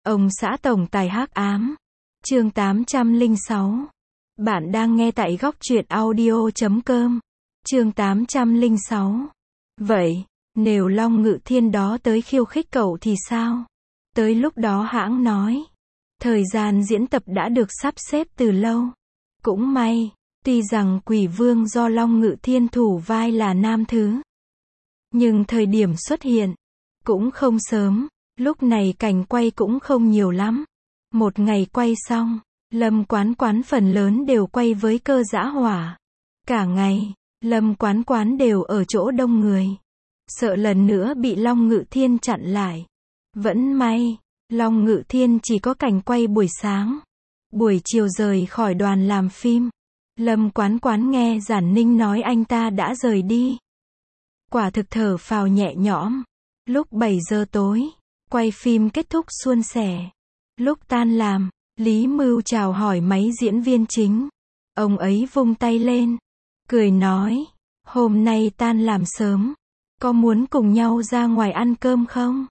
Ông xã tổng tài hắc ám. Chương 806. Bạn đang nghe tại góc truyện audio.com. Chương 806. Vậy, nếu Long Ngự Thiên đó tới khiêu khích cậu thì sao? Tới lúc đó hãng nói. Thời gian diễn tập đã được sắp xếp từ lâu. Cũng may, tuy rằng Quỷ Vương do Long Ngự Thiên thủ vai là nam thứ. Nhưng thời điểm xuất hiện, cũng không sớm, lúc này cảnh quay cũng không nhiều lắm. Một ngày quay xong, Lâm Quán Quán phần lớn đều quay với Cơ Dã Hỏa. Cả ngày, Lâm Quán Quán đều ở chỗ đông người. Sợ lần nữa bị Long Ngự Thiên chặn lại. Vẫn may, Long Ngự Thiên chỉ có cảnh quay buổi sáng. Buổi chiều rời khỏi đoàn làm phim. Lâm Quán Quán nghe Giản Ninh nói anh ta đã rời đi. Quả thực thở phào nhẹ nhõm. Lúc 7 giờ tối, quay phim kết thúc suôn sẻ. Lúc tan làm, Lý Mưu chào hỏi mấy diễn viên chính. Ông ấy vung tay lên, cười nói, hôm nay tan làm sớm, có muốn cùng nhau ra ngoài ăn cơm không?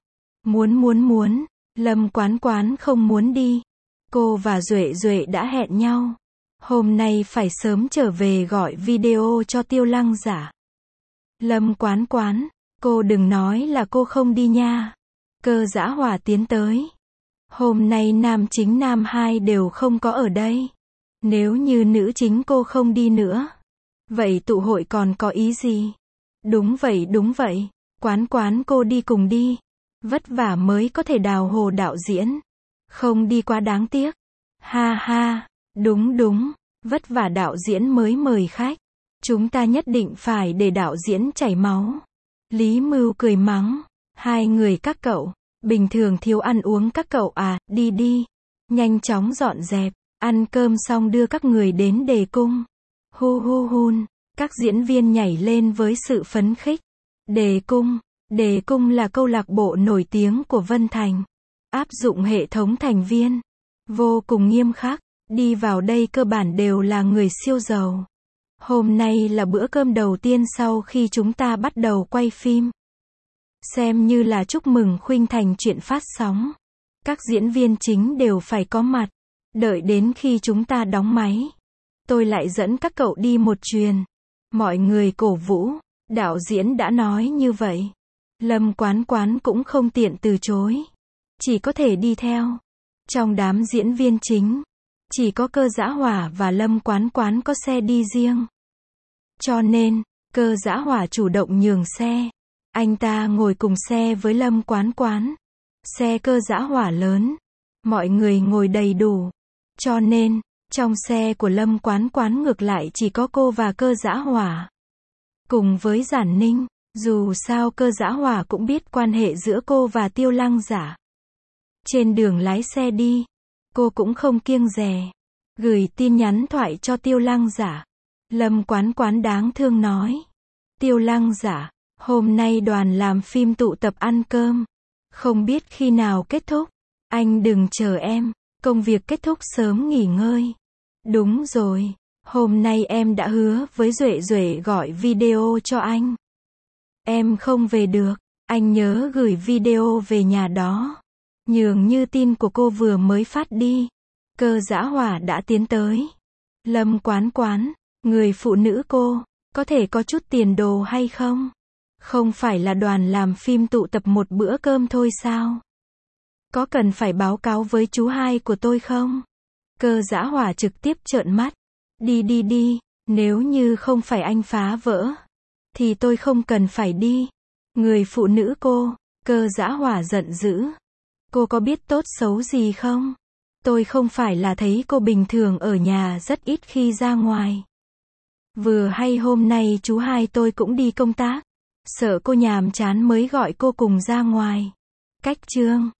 Muốn. Lâm Quán Quán không muốn đi. Cô và Duệ Duệ đã hẹn nhau. Hôm nay phải sớm trở về gọi video cho Tiêu Lăng Giả. Lâm Quán Quán, cô đừng nói là cô không đi nha. Cơ Dã Hỏa tiến tới. Hôm nay nam chính nam hai đều không có ở đây. Nếu như nữ chính cô không đi nữa, vậy tụ hội còn có ý gì? Đúng vậy. Quán Quán cô đi cùng đi. Vất vả mới có thể đào hồ đạo diễn. Không đi quá đáng tiếc. Ha, đúng. Vất vả đạo diễn mới mời khách. Chúng ta nhất định phải để đạo diễn chảy máu. Lý Mưu cười mắng. Hai người các cậu, bình thường thiếu ăn uống các cậu à, đi. Nhanh chóng dọn dẹp, ăn cơm xong đưa các người đến đề cung. Hun, các diễn viên nhảy lên với sự phấn khích. Đề cung là câu lạc bộ nổi tiếng của Vân Thành. Áp dụng hệ thống thành viên. Vô cùng nghiêm khắc, đi vào đây cơ bản đều là người siêu giàu. Hôm nay là bữa cơm đầu tiên sau khi chúng ta bắt đầu quay phim. Xem như là chúc mừng khuynh thành chuyện phát sóng. Các diễn viên chính đều phải có mặt. Đợi đến khi chúng ta đóng máy, tôi lại dẫn các cậu đi một chuyền. Mọi người cổ vũ, đạo diễn đã nói như vậy. Lâm Quán Quán cũng không tiện từ chối. Chỉ có thể đi theo. Trong đám diễn viên chính, chỉ có Cơ Dã Hỏa và Lâm Quán Quán có xe đi riêng. Cho nên, Cơ Dã Hỏa chủ động nhường xe. Anh ta ngồi cùng xe với Lâm Quán Quán. Xe Cơ Dã Hỏa lớn. Mọi người ngồi đầy đủ. Cho nên, trong xe của Lâm Quán Quán ngược lại chỉ có cô và Cơ Dã Hỏa. Cùng với Giản Ninh, dù sao Cơ Dã Hỏa cũng biết quan hệ giữa cô và Tiêu Lăng Giả. Trên đường lái xe đi, cô cũng không kiêng dè. Gửi tin nhắn thoại cho Tiêu Lăng Giả. Lâm Quán Quán đáng thương nói. Tiêu Lăng Giả, hôm nay đoàn làm phim tụ tập ăn cơm. Không biết khi nào kết thúc. Anh đừng chờ em. Công việc kết thúc sớm nghỉ ngơi. Đúng rồi. Hôm nay em đã hứa với Duệ Duệ gọi video cho anh. Em không về được. Anh nhớ gửi video về nhà đó. Nhường như tin của cô vừa mới phát đi. Cơ Dã Hỏa đã tiến tới. Lâm Quán Quán, người phụ nữ cô, có thể có chút tiền đồ hay không? Không phải là đoàn làm phim tụ tập một bữa cơm thôi sao? Có cần phải báo cáo với chú hai của tôi không? Cơ Dã Hỏa trực tiếp trợn mắt. Đi, nếu như không phải anh phá vỡ, thì tôi không cần phải đi. Người phụ nữ cô, Cơ Dã Hỏa giận dữ. Cô có biết tốt xấu gì không? Tôi không phải là thấy cô bình thường ở nhà rất ít khi ra ngoài. Vừa hay hôm nay chú hai tôi cũng đi công tác. Sợ cô nhàm chán mới gọi cô cùng ra ngoài. Cách chương